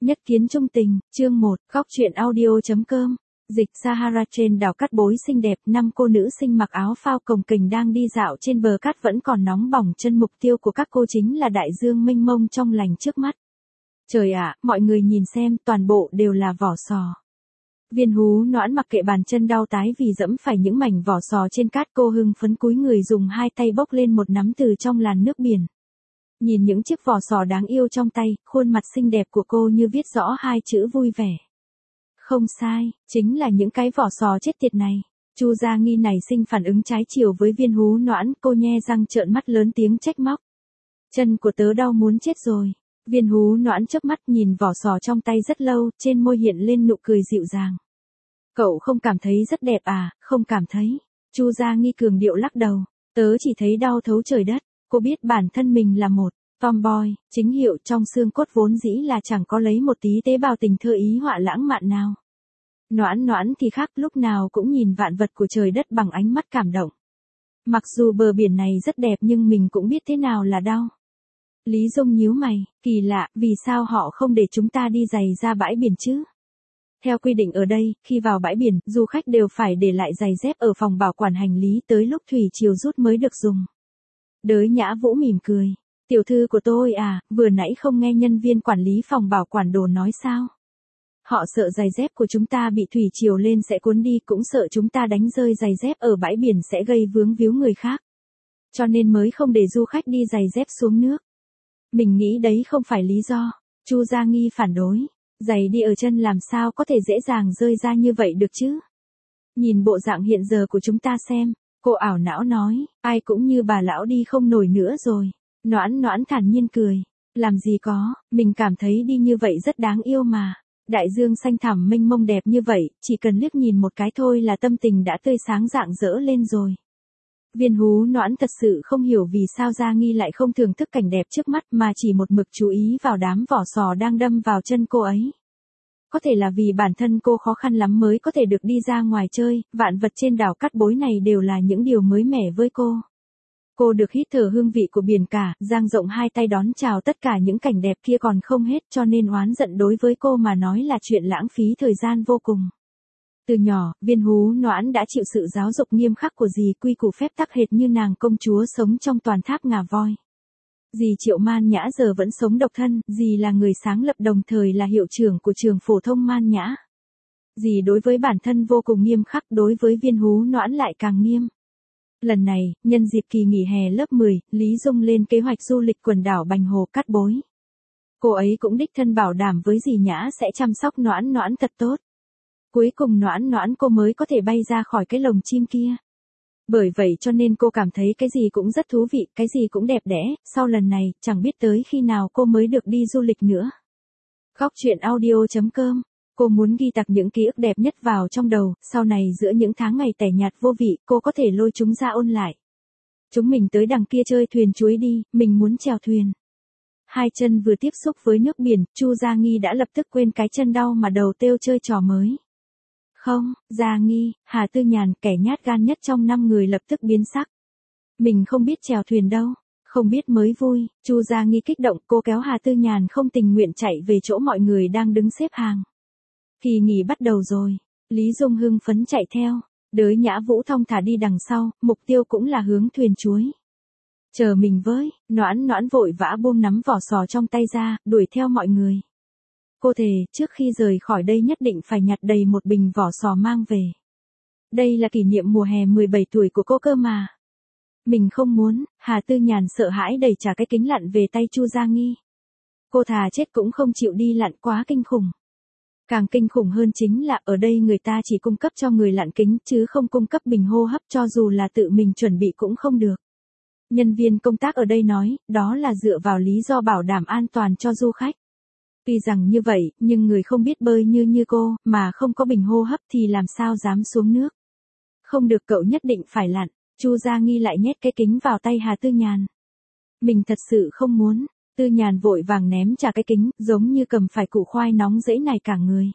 Nhất kiến trung tình, chương 1, góc truyện audio.com. Dịch Sahara trên đảo cát bối xinh đẹp, 5 cô nữ sinh mặc áo phao cồng kềnh đang đi dạo trên bờ cát vẫn còn nóng bỏng chân, mục tiêu của các cô chính là đại dương mênh mông trong lành trước mắt. Trời ạ, mọi người nhìn xem, toàn bộ đều là vỏ sò. Viên Hú Noãn mặc kệ bàn chân đau tái vì dẫm phải những mảnh vỏ sò trên cát, cô hưng phấn cúi người dùng hai tay bốc lên một nắm từ trong làn nước biển. Nhìn những chiếc vỏ sò đáng yêu trong tay, khuôn mặt xinh đẹp của cô như viết rõ hai chữ vui vẻ. Không sai, chính là những cái vỏ sò chết tiệt này. Chu Gia Nghi này sinh phản ứng trái chiều với Viên Hú Noãn, cô nhe răng trợn mắt lớn tiếng trách móc. Chân của tớ đau muốn chết rồi. Viên Hú Noãn chớp mắt nhìn vỏ sò trong tay rất lâu, trên môi hiện lên nụ cười dịu dàng. Cậu không cảm thấy rất đẹp à? Không cảm thấy. Chu Gia Nghi cường điệu lắc đầu. Tớ chỉ thấy đau thấu trời đất. Cô biết bản thân mình là một tomboy, chính hiệu, trong xương cốt vốn dĩ là chẳng có lấy một tí tế bào tình thơ ý họa lãng mạn nào. Noãn Noãn thì khác, lúc nào cũng nhìn vạn vật của trời đất bằng ánh mắt cảm động. Mặc dù bờ biển này rất đẹp nhưng mình cũng biết thế nào là đau. Lý Dung nhíu mày, kỳ lạ, vì sao họ không để chúng ta đi giày ra bãi biển chứ? Theo quy định ở đây, khi vào bãi biển, du khách đều phải để lại giày dép ở phòng bảo quản hành lý, tới lúc thủy triều rút mới được dùng. Đới Nhã Vũ mỉm cười. Tiểu thư của tôi à, vừa nãy không nghe nhân viên quản lý phòng bảo quản đồ nói sao? Họ sợ giày dép của chúng ta bị thủy triều lên sẽ cuốn đi, cũng sợ chúng ta đánh rơi giày dép ở bãi biển sẽ gây vướng víu người khác. Cho nên mới không để du khách đi giày dép xuống nước. Mình nghĩ đấy không phải lý do. Chu Gia Nghi phản đối. Giày đi ở chân làm sao có thể dễ dàng rơi ra như vậy được chứ? Nhìn bộ dạng hiện giờ của chúng ta xem. Cô ảo não nói, ai cũng như bà lão đi không nổi nữa rồi. Noãn Noãn thản nhiên cười. Làm gì có, mình cảm thấy đi như vậy rất đáng yêu mà. Đại dương xanh thẳm mênh mông đẹp như vậy, chỉ cần liếc nhìn một cái thôi là tâm tình đã tươi sáng rạng rỡ lên rồi. Viên Hú Noãn thật sự không hiểu vì sao Gia Nghi lại không thưởng thức cảnh đẹp trước mắt mà chỉ một mực chú ý vào đám vỏ sò đang đâm vào chân cô ấy. Có thể là vì bản thân cô khó khăn lắm mới có thể được đi ra ngoài chơi, vạn vật trên đảo cát bối này đều là những điều mới mẻ với cô. Cô được hít thở hương vị của biển cả, dang rộng hai tay đón chào tất cả những cảnh đẹp kia còn không hết, cho nên oán giận đối với cô mà nói là chuyện lãng phí thời gian vô cùng. Từ nhỏ, Viên Hú Noãn đã chịu sự giáo dục nghiêm khắc của dì, quy củ phép tắc hệt như nàng công chúa sống trong toàn tháp ngà voi. Dì Triệu Man Nhã giờ vẫn sống độc thân, dì là người sáng lập đồng thời là hiệu trưởng của trường phổ thông Man Nhã. Dì đối với bản thân vô cùng nghiêm khắc, đối với Viên Hú Noãn lại càng nghiêm. Lần này, nhân dịp kỳ nghỉ hè lớp 10, Lý Dung lên kế hoạch du lịch quần đảo Bành Hồ Cát Bối. Cô ấy cũng đích thân bảo đảm với dì Nhã sẽ chăm sóc Noãn Noãn thật tốt. Cuối cùng Noãn Noãn cô mới có thể bay ra khỏi cái lồng chim kia. Bởi vậy cho nên cô cảm thấy cái gì cũng rất thú vị, cái gì cũng đẹp đẽ, sau lần này, chẳng biết tới khi nào cô mới được đi du lịch nữa. Góc truyện audio.com. Cô muốn ghi tạc những ký ức đẹp nhất vào trong đầu, sau này giữa những tháng ngày tẻ nhạt vô vị, cô có thể lôi chúng ra ôn lại. Chúng mình tới đằng kia chơi thuyền chuối đi, mình muốn chèo thuyền. Hai chân vừa tiếp xúc với nước biển, Chu Gia Nghi đã lập tức quên cái chân đau mà đầu têu chơi trò mới. Không, Gia Nghi, Hà Tư Nhàn, kẻ nhát gan nhất trong 5 người lập tức biến sắc. Mình không biết chèo thuyền đâu, không biết mới vui. Chu Gia Nghi kích động, cô kéo Hà Tư Nhàn không tình nguyện chạy về chỗ mọi người đang đứng xếp hàng. Kỳ nghỉ bắt đầu rồi. Lý Dung hưng phấn chạy theo. Đới Nhã Vũ thong thả đi đằng sau, mục tiêu cũng là hướng thuyền chuối. Chờ mình với, Noãn Noãn vội vã buông nắm vỏ sò trong tay ra, đuổi theo mọi người. Cô thề, trước khi rời khỏi đây nhất định phải nhặt đầy một bình vỏ sò mang về. Đây là kỷ niệm mùa hè 17 tuổi của cô cơ mà. Mình không muốn. Hà Tư Nhàn sợ hãi đẩy trả cái kính lặn về tay Chu Gia Nghi. Cô thà chết cũng không chịu đi lặn, quá kinh khủng. Càng kinh khủng hơn chính là ở đây người ta chỉ cung cấp cho người lặn kính chứ không cung cấp bình hô hấp, cho dù là tự mình chuẩn bị cũng không được. Nhân viên công tác ở đây nói, đó là dựa vào lý do bảo đảm an toàn cho du khách. Tuy rằng như vậy, nhưng người không biết bơi như cô, mà không có bình hô hấp thì làm sao dám xuống nước. Không được, cậu nhất định phải lặn. Chu Gia Nghi lại nhét cái kính vào tay Hà Tư Nhàn. Mình thật sự không muốn. Tư Nhàn vội vàng ném trả cái kính, giống như cầm phải củ khoai nóng rẫy này cả người.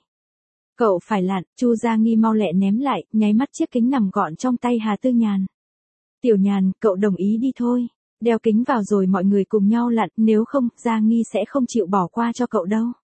Cậu phải lặn. Chu Gia Nghi mau lẹ ném lại, nháy mắt chiếc kính nằm gọn trong tay Hà Tư Nhàn. Tiểu Nhàn, cậu đồng ý đi thôi. Đeo kính vào rồi mọi người cùng nhau lặn, nếu không, Gia Nghi sẽ không chịu bỏ qua cho cậu đâu.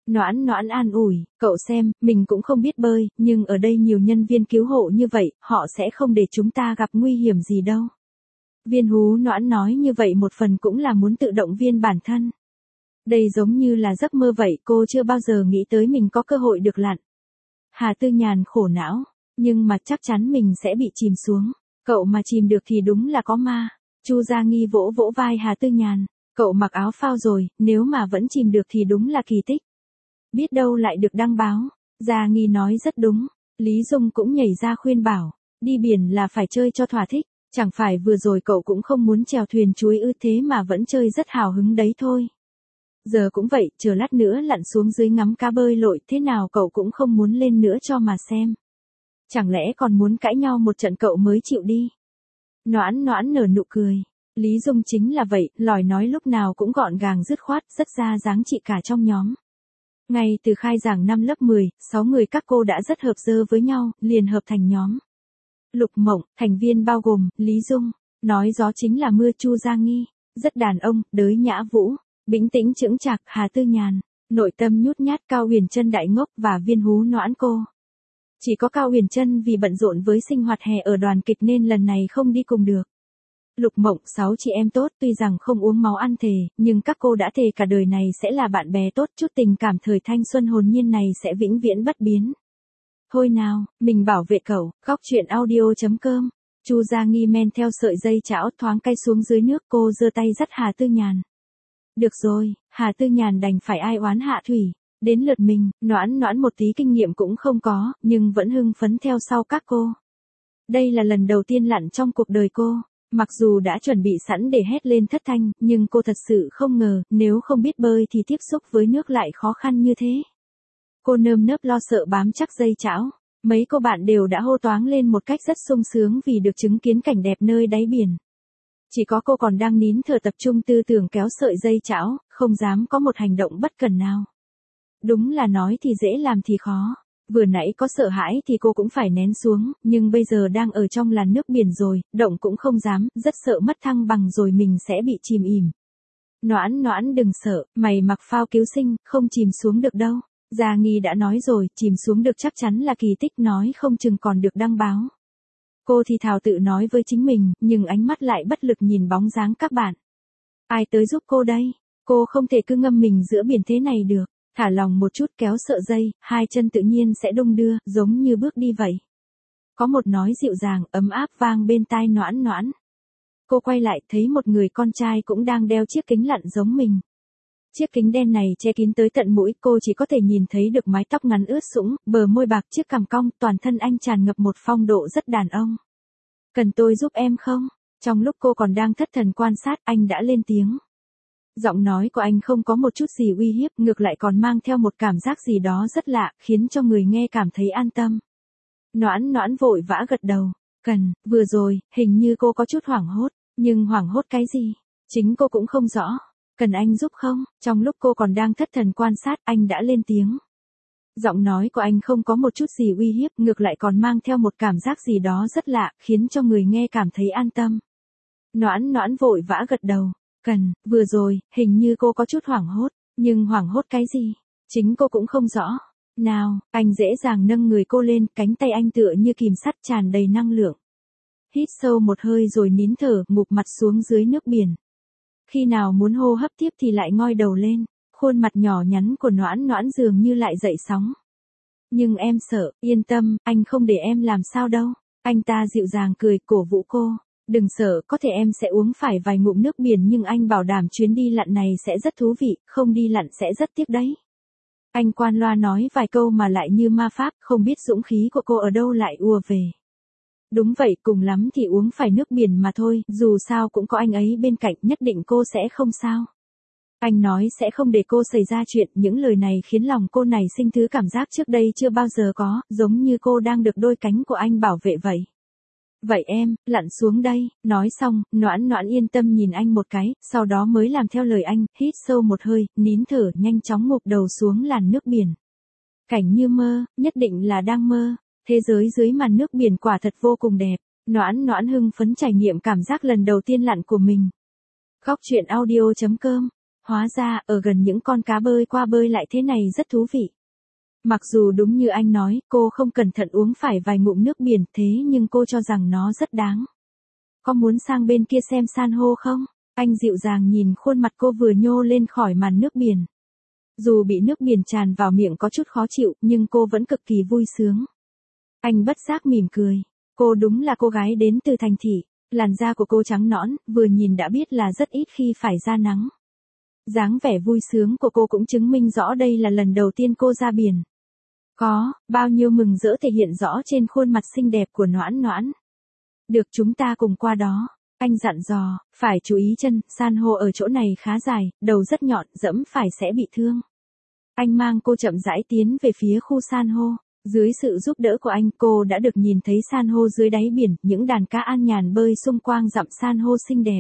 Noãn noãn an ủi, cậu xem, mình cũng không biết bơi, nhưng ở đây nhiều nhân viên cứu hộ như vậy, họ sẽ không để chúng ta gặp nguy hiểm gì đâu. Viên hú noãn nói như vậy một phần cũng là muốn tự động viên bản thân. Đây giống như là giấc mơ vậy, cô chưa bao giờ nghĩ tới mình có cơ hội được lặn. Hà Tư Nhàn khổ não, nhưng mà chắc chắn mình sẽ bị chìm xuống. Cậu mà chìm được thì đúng là có ma. Chu Gia Nghi vỗ vỗ vai Hà Tư Nhàn, cậu mặc áo phao rồi, nếu mà vẫn chìm được thì đúng là kỳ tích. Biết đâu lại được đăng báo. Gia Nghi nói rất đúng. Lý Dung cũng nhảy ra khuyên bảo, đi biển là phải chơi cho thỏa thích, chẳng phải vừa rồi cậu cũng không muốn chèo thuyền chuối ư, thế mà vẫn chơi rất hào hứng đấy thôi. Giờ cũng vậy, chờ lát nữa lặn xuống dưới ngắm cá bơi lội, thế nào cậu cũng không muốn lên nữa cho mà xem. Chẳng lẽ còn muốn cãi nhau một trận cậu mới chịu đi. Noãn noãn nở nụ cười. Lý Dung chính là vậy, lòi nói lúc nào cũng gọn gàng dứt khoát, rất ra dáng chị cả trong nhóm. Ngay từ khai giảng năm lớp 10, 6 người các cô đã rất hợp dơ với nhau, liền hợp thành nhóm. Lục Mộng, thành viên bao gồm, Lý Dung, nói gió chính là mưa, Chu Gia Nghi, rất đàn ông, Đới Nhã Vũ, bình tĩnh chững chạc, Hà Tư Nhàn, nội tâm nhút nhát, Cao Huyền Trân đại ngốc và Viên hú noãn cô. Chỉ có Cao Huyền Trân vì bận rộn với sinh hoạt hè ở đoàn kịch nên lần này không đi cùng được. Lục Mộng, 6 chị em tốt, tuy rằng không uống máu ăn thề, nhưng các cô đã thề cả đời này sẽ là bạn bè tốt, chút tình cảm thời thanh xuân hồn nhiên này sẽ vĩnh viễn bất biến. Thôi nào, mình bảo vệ cậu, khóc chuyện audio.com. Chu Gia Nghi men theo sợi dây chảo thoáng cay xuống dưới nước, cô giơ tay dắt Hà Tư Nhàn. Được rồi, Hà Tư Nhàn đành phải ai oán hạ thủy. Đến lượt mình, noãn noãn một tí kinh nghiệm cũng không có, nhưng vẫn hưng phấn theo sau các cô. Đây là lần đầu tiên lặn trong cuộc đời cô. Mặc dù đã chuẩn bị sẵn để hét lên thất thanh, nhưng cô thật sự không ngờ, nếu không biết bơi thì tiếp xúc với nước lại khó khăn như thế. Cô nơm nớp lo sợ bám chắc dây chảo. Mấy cô bạn đều đã hô toáng lên một cách rất sung sướng vì được chứng kiến cảnh đẹp nơi đáy biển. Chỉ có cô còn đang nín thở tập trung tư tưởng kéo sợi dây chảo, không dám có một hành động bất cần nào. Đúng là nói thì dễ làm thì khó. Vừa nãy có sợ hãi thì cô cũng phải nén xuống, nhưng bây giờ đang ở trong làn nước biển rồi, động cũng không dám, rất sợ mất thăng bằng rồi mình sẽ bị chìm ìm. Noãn noãn đừng sợ, mày mặc phao cứu sinh, không chìm xuống được đâu. Gia Nghi đã nói rồi, chìm xuống được chắc chắn là kỳ tích, nói không chừng còn được đăng báo. Cô thì thào tự nói với chính mình, nhưng ánh mắt lại bất lực nhìn bóng dáng các bạn. Ai tới giúp cô đây? Cô không thể cứ ngâm mình giữa biển thế này được. Thả lòng một chút kéo sợi dây, hai chân tự nhiên sẽ đung đưa, giống như bước đi vậy. Có một nói dịu dàng, ấm áp vang bên tai noãn noãn. Cô quay lại thấy một người con trai cũng đang đeo chiếc kính lặn giống mình. Chiếc kính đen này che kín tới tận mũi, cô chỉ có thể nhìn thấy được mái tóc ngắn ướt sũng, bờ môi bạc, chiếc cằm cong, toàn thân anh tràn ngập một phong độ rất đàn ông. Cần tôi giúp em không? Trong lúc cô còn đang thất thần quan sát, anh đã lên tiếng. Giọng nói của anh không có một chút gì uy hiếp, ngược lại còn mang theo một cảm giác gì đó rất lạ, khiến cho người nghe cảm thấy an tâm. Noãn noãn vội vã gật đầu. Cần, vừa rồi, hình như cô có chút hoảng hốt, nhưng hoảng hốt cái gì? Chính cô cũng không rõ. Cần anh giúp không? Trong lúc cô còn đang thất thần quan sát, anh đã lên tiếng. Giọng nói của anh không có một chút gì uy hiếp, ngược lại còn mang theo một cảm giác gì đó rất lạ, khiến cho người nghe cảm thấy an tâm. Noãn noãn vội vã gật đầu. Cần, vừa rồi, hình như cô có chút hoảng hốt, nhưng hoảng hốt cái gì? Chính cô cũng không rõ. Nào, anh dễ dàng nâng người cô lên, cánh tay anh tựa như kìm sắt tràn đầy năng lượng. Hít sâu một hơi rồi nín thở, ngụp mặt xuống dưới nước biển. Khi nào muốn hô hấp tiếp thì lại ngoi đầu lên, khuôn mặt nhỏ nhắn của noãn noãn dường như lại dậy sóng. Nhưng em sợ, yên tâm, anh không để em làm sao đâu. Anh ta dịu dàng cười, cổ vũ cô. Đừng sợ, có thể em sẽ uống phải vài ngụm nước biển nhưng anh bảo đảm chuyến đi lặn này sẽ rất thú vị, không đi lặn sẽ rất tiếc đấy. Anh quan loa nói vài câu mà lại như ma pháp, không biết dũng khí của cô ở đâu lại ùa về. Đúng vậy, cùng lắm thì uống phải nước biển mà thôi, dù sao cũng có anh ấy bên cạnh, nhất định cô sẽ không sao. Anh nói sẽ không để cô xảy ra chuyện, những lời này khiến lòng cô nảy sinh thứ cảm giác trước đây chưa bao giờ có, giống như cô đang được đôi cánh của anh bảo vệ vậy. Vậy em, lặn xuống đây, nói xong, noãn noãn yên tâm nhìn anh một cái, sau đó mới làm theo lời anh, hít sâu một hơi, nín thở, nhanh chóng ngụp đầu xuống làn nước biển. Cảnh như mơ, nhất định là đang mơ, thế giới dưới màn nước biển quả thật vô cùng đẹp, noãn noãn hưng phấn trải nghiệm cảm giác lần đầu tiên lặn của mình. Khóc chuyện audio.com Hóa ra, ở gần những con cá bơi qua bơi lại thế này rất thú vị. Mặc dù đúng như anh nói, cô không cẩn thận uống phải vài ngụm nước biển thế nhưng cô cho rằng nó rất đáng. Có muốn sang bên kia xem san hô không? Anh dịu dàng nhìn khuôn mặt cô vừa nhô lên khỏi màn nước biển. Dù bị nước biển tràn vào miệng có chút khó chịu, nhưng cô vẫn cực kỳ vui sướng. Anh bất giác mỉm cười. Cô đúng là cô gái đến từ thành thị. Làn da của cô trắng nõn, vừa nhìn đã biết là rất ít khi phải ra nắng. Dáng vẻ vui sướng của cô cũng chứng minh rõ đây là lần đầu tiên cô ra biển. Có, bao nhiêu mừng rỡ thể hiện rõ trên khuôn mặt xinh đẹp của Noãn Noãn. Được, chúng ta cùng qua đó. Anh dặn dò, phải chú ý chân, san hô ở chỗ này khá dài, đầu rất nhọn, dẫm phải sẽ bị thương. Anh mang cô chậm rãi tiến về phía khu san hô. Dưới sự giúp đỡ của anh, cô đã được nhìn thấy san hô dưới đáy biển, những đàn cá an nhàn bơi xung quanh dặm san hô xinh đẹp.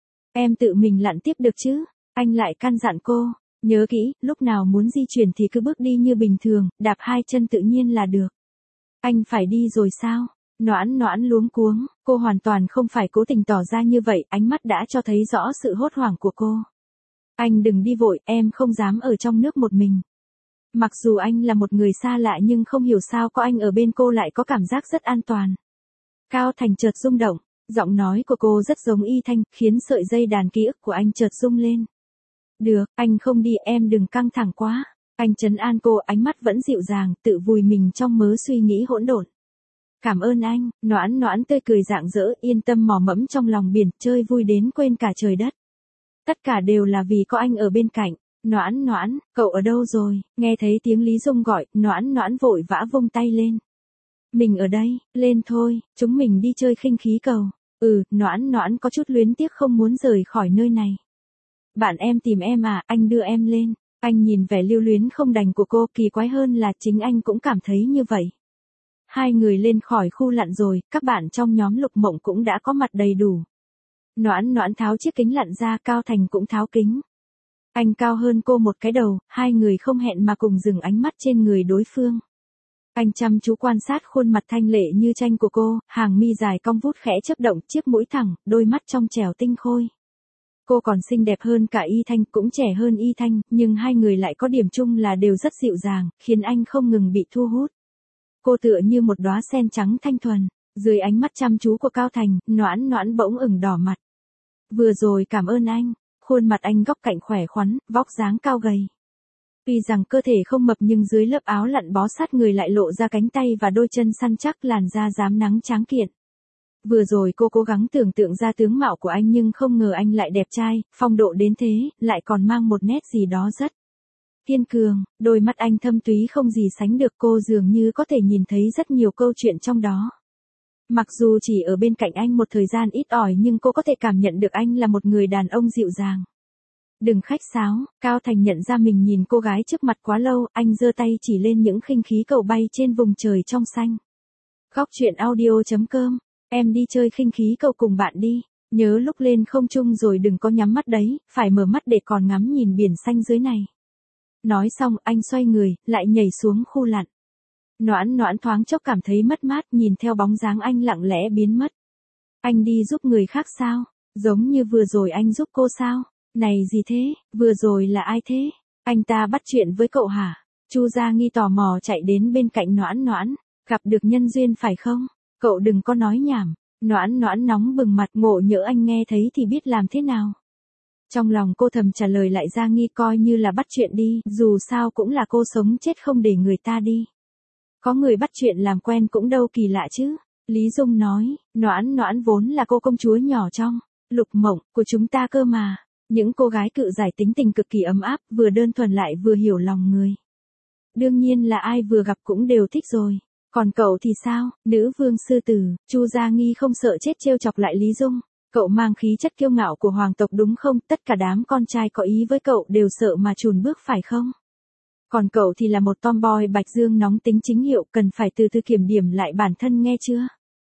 Em tự mình lặn tiếp được chứ? Anh lại căn dặn cô. Nhớ kỹ, lúc nào muốn di chuyển thì cứ bước đi như bình thường, đạp hai chân tự nhiên là được. Anh phải đi rồi sao? Noãn Noãn luống cuống, cô hoàn toàn không phải cố tình tỏ ra như vậy, ánh mắt đã cho thấy rõ sự hốt hoảng của cô. Anh đừng đi vội, em không dám ở trong nước một mình. Mặc dù anh là một người xa lạ nhưng không hiểu sao có anh ở bên cô lại có cảm giác rất an toàn. Cao Thành chợt rung động, giọng nói của cô rất giống Y Thanh, khiến sợi dây đàn ký ức của anh chợt rung lên. Được, anh không đi, em đừng căng thẳng quá. Anh trấn an cô, ánh mắt vẫn dịu dàng, tự vùi mình trong mớ suy nghĩ hỗn độn. Cảm ơn anh. Noãn Noãn tươi cười rạng rỡ, yên tâm mò mẫm trong lòng biển, chơi vui đến quên cả trời đất. Tất cả đều là vì có anh ở bên cạnh. Noãn Noãn, cậu ở đâu rồi? Nghe thấy tiếng Lý Dung gọi, Noãn Noãn vội vã vung tay lên. Mình ở đây, lên thôi, chúng mình đi chơi khinh khí cầu. Noãn Noãn có chút luyến tiếc không muốn rời khỏi nơi này. Bạn em tìm em à, anh đưa em lên. Anh nhìn vẻ lưu luyến không đành của cô, kỳ quái hơn là chính anh cũng cảm thấy như vậy. Hai người lên khỏi khu lặn rồi, các bạn trong nhóm Lục Mộng cũng đã có mặt đầy đủ. Noãn Noãn tháo chiếc kính lặn ra, Cao Thành cũng tháo kính. Anh cao hơn cô một cái đầu, hai người không hẹn mà cùng dừng ánh mắt trên người đối phương. Anh chăm chú quan sát khuôn mặt thanh lệ như tranh của cô, hàng mi dài cong vút khẽ chớp động, chiếc mũi thẳng, đôi mắt trong trẻo tinh khôi. Cô còn xinh đẹp hơn cả Y Thanh, cũng trẻ hơn Y Thanh, nhưng hai người lại có điểm chung là đều rất dịu dàng, khiến anh không ngừng bị thu hút. Cô tựa như một đóa sen trắng thanh thuần, dưới ánh mắt chăm chú của Cao Thành, Noãn Noãn bỗng ửng đỏ mặt. Vừa rồi cảm ơn anh. Khuôn mặt anh góc cạnh khỏe khoắn, vóc dáng cao gầy. Tuy rằng cơ thể không mập nhưng dưới lớp áo lặn bó sát người lại lộ ra cánh tay và đôi chân săn chắc, làn da rám nắng tráng kiện. Vừa rồi cô cố gắng tưởng tượng ra tướng mạo của anh nhưng không ngờ anh lại đẹp trai, phong độ đến thế, lại còn mang một nét gì đó rất kiên cường. Đôi mắt anh thâm túy không gì sánh được, cô dường như có thể nhìn thấy rất nhiều câu chuyện trong đó. Mặc dù chỉ ở bên cạnh anh một thời gian ít ỏi nhưng cô có thể cảm nhận được anh là một người đàn ông dịu dàng. Đừng khách sáo, Cao Thành nhận ra mình nhìn cô gái trước mặt quá lâu, anh giơ tay chỉ lên những khinh khí cầu bay trên vùng trời trong xanh. Góc truyện audio.com, em đi chơi khinh khí cầu cùng bạn đi, nhớ lúc lên không trung rồi đừng có nhắm mắt đấy, phải mở mắt để còn ngắm nhìn biển xanh dưới này. Nói xong anh xoay người, lại nhảy xuống khu lặn. Noãn Noãn thoáng chốc cảm thấy mất mát, nhìn theo bóng dáng anh lặng lẽ biến mất. Anh đi giúp người khác sao? Giống như vừa rồi anh giúp cô sao? Này gì thế? Vừa rồi là ai thế? Anh ta bắt chuyện với cậu hả? Chu Gia Nghi tò mò chạy đến bên cạnh Noãn Noãn. Gặp được nhân duyên phải không? Cậu đừng có nói nhảm. Noãn Noãn nóng bừng mặt, ngộ nhỡ anh nghe thấy thì biết làm thế nào? Trong lòng cô thầm trả lời lại Gia Nghi, coi như là bắt chuyện đi, dù sao cũng là cô sống chết không để người ta đi. Có người bắt chuyện làm quen cũng đâu kỳ lạ chứ. Lý Dung nói, Noãn Noãn vốn là cô công chúa nhỏ trong Lục Mộng của chúng ta cơ mà. Những cô gái cự giải tính tình cực kỳ ấm áp, vừa đơn thuần lại vừa hiểu lòng người. Đương nhiên là ai vừa gặp cũng đều thích rồi. Còn cậu thì sao, nữ vương sư tử? Chu Gia Nghi không sợ chết trêu chọc lại Lý Dung. Cậu mang khí chất kiêu ngạo của hoàng tộc đúng không? Tất cả đám con trai có ý với cậu đều sợ mà chùn bước phải không? Còn cậu thì là một tomboy bạch dương nóng tính chính hiệu, cần phải từ từ kiểm điểm lại bản thân nghe chưa?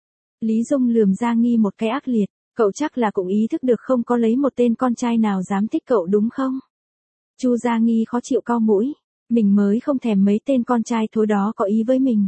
Lý Dung lườm Gia Nghi một cái ác liệt, cậu chắc là cũng ý thức được không có lấy một tên con trai nào dám thích cậu đúng không? Chu Gia Nghi khó chịu cau mũi, mình mới không thèm mấy tên con trai thối đó có ý với mình.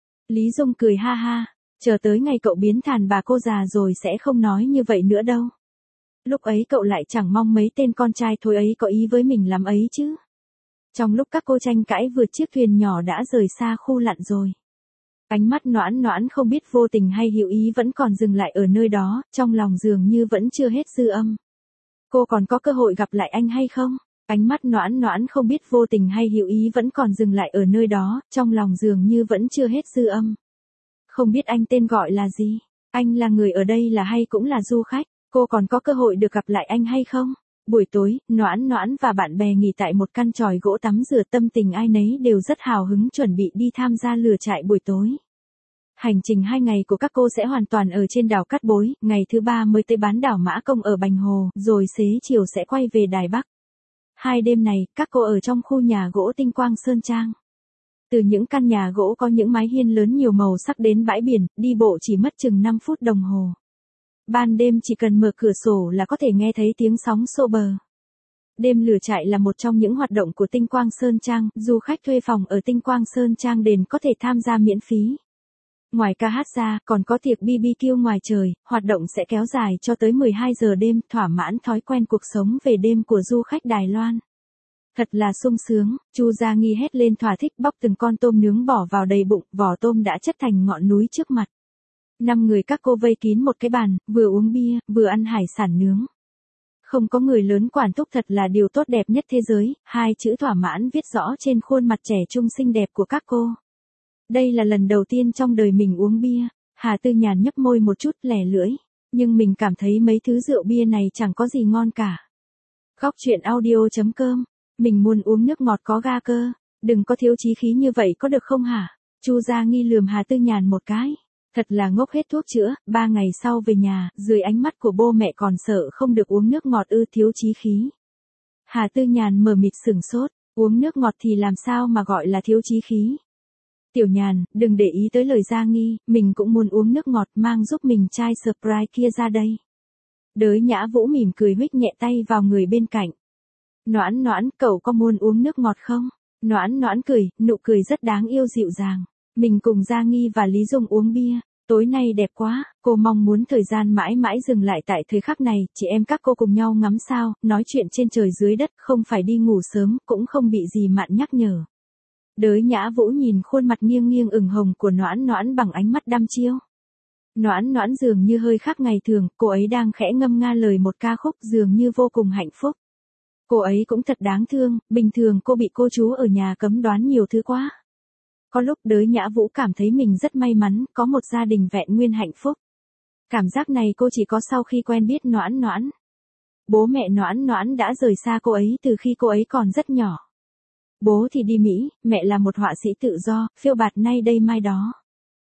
Lý Dung cười ha ha, chờ tới ngày cậu biến thành bà cô già rồi sẽ không nói như vậy nữa đâu. Lúc ấy cậu lại chẳng mong mấy tên con trai thôi ấy có ý với mình lắm ấy chứ. Trong lúc các cô tranh cãi vượt chiếc thuyền nhỏ đã rời xa khu lặn rồi. Ánh mắt Noãn Noãn không biết vô tình hay hữu ý vẫn còn dừng lại ở nơi đó, trong lòng dường như vẫn chưa hết dư âm. Cô còn có cơ hội gặp lại anh hay không? Ánh mắt Noãn Noãn không biết vô tình hay hữu ý vẫn còn dừng lại ở nơi đó, trong lòng dường như vẫn chưa hết dư âm. Không biết anh tên gọi là gì? Anh là người ở đây là hay cũng là du khách? Cô còn có cơ hội được gặp lại anh hay không? Buổi tối, Noãn Noãn và bạn bè nghỉ tại một căn chòi gỗ tắm rửa, tâm tình ai nấy đều rất hào hứng chuẩn bị đi tham gia lửa trại buổi tối. Hành trình 2 ngày của các cô sẽ hoàn toàn ở trên đảo Cát Bối, ngày thứ 3 mới tới bán đảo Mã Công ở Bành Hồ, rồi xế chiều sẽ quay về Đài Bắc. 2 đêm này, các cô ở trong khu nhà gỗ Tinh Quang Sơn Trang. Từ những căn nhà gỗ có những mái hiên lớn nhiều màu sắc đến bãi biển, đi bộ chỉ mất chừng 5 phút đồng hồ. Ban đêm chỉ cần mở cửa sổ là có thể nghe thấy tiếng sóng xô bờ. Đêm lửa trại là một trong những hoạt động của Tinh Quang Sơn Trang, du khách thuê phòng ở Tinh Quang Sơn Trang đền có thể tham gia miễn phí. Ngoài ca hát ra, còn có tiệc BBQ ngoài trời, hoạt động sẽ kéo dài cho tới 12 giờ đêm, thỏa mãn thói quen cuộc sống về đêm của du khách Đài Loan. Thật là sung sướng, Chu Gia Nghi hét lên thỏa thích, bóc từng con tôm nướng bỏ vào đầy bụng, vỏ tôm đã chất thành ngọn núi trước mặt. 5 người các cô vây kín một cái bàn, vừa uống bia, vừa ăn hải sản nướng. Không có người lớn quản thúc thật là điều tốt đẹp nhất thế giới, 2 chữ thỏa mãn viết rõ trên khuôn mặt trẻ trung xinh đẹp của các cô. Đây là lần đầu tiên trong đời mình uống bia, Hà Tư Nhàn nhấp môi một chút lẻ lưỡi, nhưng mình cảm thấy mấy thứ rượu bia này chẳng có gì ngon cả. Góc truyện audio.com, mình muốn uống nước ngọt có ga cơ, đừng có thiếu chí khí như vậy có được không hả? Chu Gia Nghi lườm Hà Tư Nhàn một cái. Thật là ngốc hết thuốc chữa, 3 ngày sau về nhà, dưới ánh mắt của bố mẹ còn sợ không được uống nước ngọt ư, thiếu chí khí. Hà Tư Nhàn mờ mịt sửng sốt, uống nước ngọt thì làm sao mà gọi là thiếu chí khí. Tiểu Nhàn, đừng để ý tới lời Gia Nghi, mình cũng muốn uống nước ngọt, mang giúp mình chai Sprite kia ra đây. Đới Nhã Vũ mỉm cười huých nhẹ tay vào người bên cạnh. Noãn Noãn, cậu có muốn uống nước ngọt không? Noãn Noãn cười, nụ cười rất đáng yêu dịu dàng. Mình cùng Gia Nghi và Lý Dung uống bia, tối nay đẹp quá, cô mong muốn thời gian mãi mãi dừng lại tại thời khắc này, chị em các cô cùng nhau ngắm sao, nói chuyện trên trời dưới đất, không phải đi ngủ sớm, cũng không bị gì mạn nhắc nhở. Đới Nhã Vũ nhìn khuôn mặt nghiêng nghiêng ửng hồng của Noãn Noãn bằng ánh mắt đăm chiêu. Noãn Noãn dường như hơi khác ngày thường, cô ấy đang khẽ ngâm nga lời một ca khúc dường như vô cùng hạnh phúc. Cô ấy cũng thật đáng thương, bình thường cô bị cô chú ở nhà cấm đoán nhiều thứ quá. Có lúc Đới Nhã Vũ cảm thấy mình rất may mắn, có một gia đình vẹn nguyên hạnh phúc. Cảm giác này cô chỉ có sau khi quen biết Noãn Noãn. Bố mẹ Noãn Noãn đã rời xa cô ấy từ khi cô ấy còn rất nhỏ. Bố thì đi Mỹ, mẹ là một họa sĩ tự do, phiêu bạt nay đây mai đó.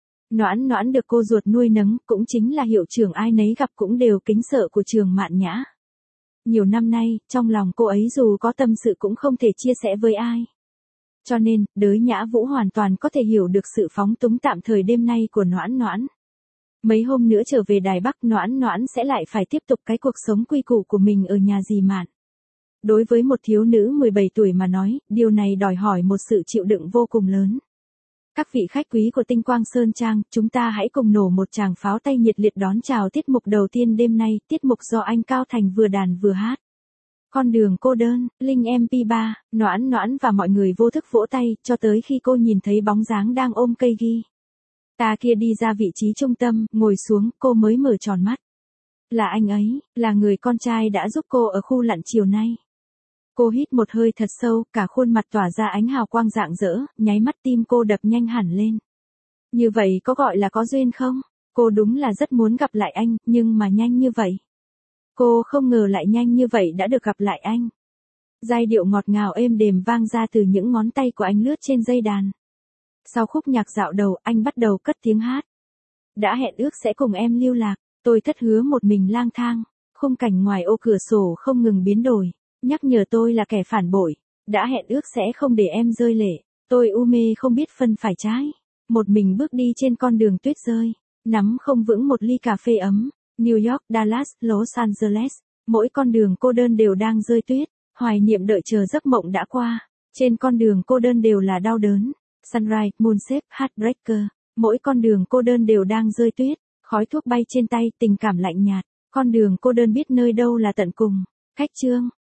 Noãn Noãn được cô ruột nuôi nấng, cũng chính là hiệu trưởng ai nấy gặp cũng đều kính sợ của trường Mạn Nhã. Nhiều năm nay, trong lòng cô ấy dù có tâm sự cũng không thể chia sẻ với ai. Cho nên, Đới Nhã Vũ hoàn toàn có thể hiểu được sự phóng túng tạm thời đêm nay của Noãn Noãn. Mấy hôm nữa trở về Đài Bắc, Noãn Noãn sẽ lại phải tiếp tục cái cuộc sống quy củ của mình ở nhà dì Mạn. Đối với một thiếu nữ 17 tuổi mà nói, điều này đòi hỏi một sự chịu đựng vô cùng lớn. Các vị khách quý của Tinh Quang Sơn Trang, chúng ta hãy cùng nổ một tràng pháo tay nhiệt liệt đón chào tiết mục đầu tiên đêm nay, tiết mục do anh Cao Thành vừa đàn vừa hát. Con đường cô đơn, Linh MP3, Noãn Noãn và mọi người vô thức vỗ tay, cho tới khi cô nhìn thấy bóng dáng đang ôm cây ghi. Ta kia đi ra vị trí trung tâm, ngồi xuống, cô mới mở tròn mắt. Là anh ấy, là người con trai đã giúp cô ở khu lặn chiều nay. Cô hít một hơi thật sâu, cả khuôn mặt tỏa ra ánh hào quang rạng rỡ, nháy mắt tim cô đập nhanh hẳn lên. Như vậy có gọi là có duyên không? Cô đúng là rất muốn gặp lại anh, nhưng mà nhanh như vậy. Cô không ngờ lại nhanh như vậy đã được gặp lại anh. Giai điệu ngọt ngào êm đềm vang ra từ những ngón tay của anh lướt trên dây đàn. Sau khúc nhạc dạo đầu, anh bắt đầu cất tiếng hát. Đã hẹn ước sẽ cùng em lưu lạc, tôi thất hứa một mình lang thang. Khung cảnh ngoài ô cửa sổ không ngừng biến đổi, nhắc nhở tôi là kẻ phản bội. Đã hẹn ước sẽ không để em rơi lệ, tôi u mê không biết phân phải trái. Một mình bước đi trên con đường tuyết rơi, nắm không vững một ly cà phê ấm. New York, Dallas, Los Angeles, mỗi con đường cô đơn đều đang rơi tuyết, hoài niệm đợi chờ giấc mộng đã qua. Trên con đường cô đơn đều là đau đớn. Sunrise, Moonset, Heartbreaker, mỗi con đường cô đơn đều đang rơi tuyết, khói thuốc bay trên tay, tình cảm lạnh nhạt. Con đường cô đơn biết nơi đâu là tận cùng. Khách chương.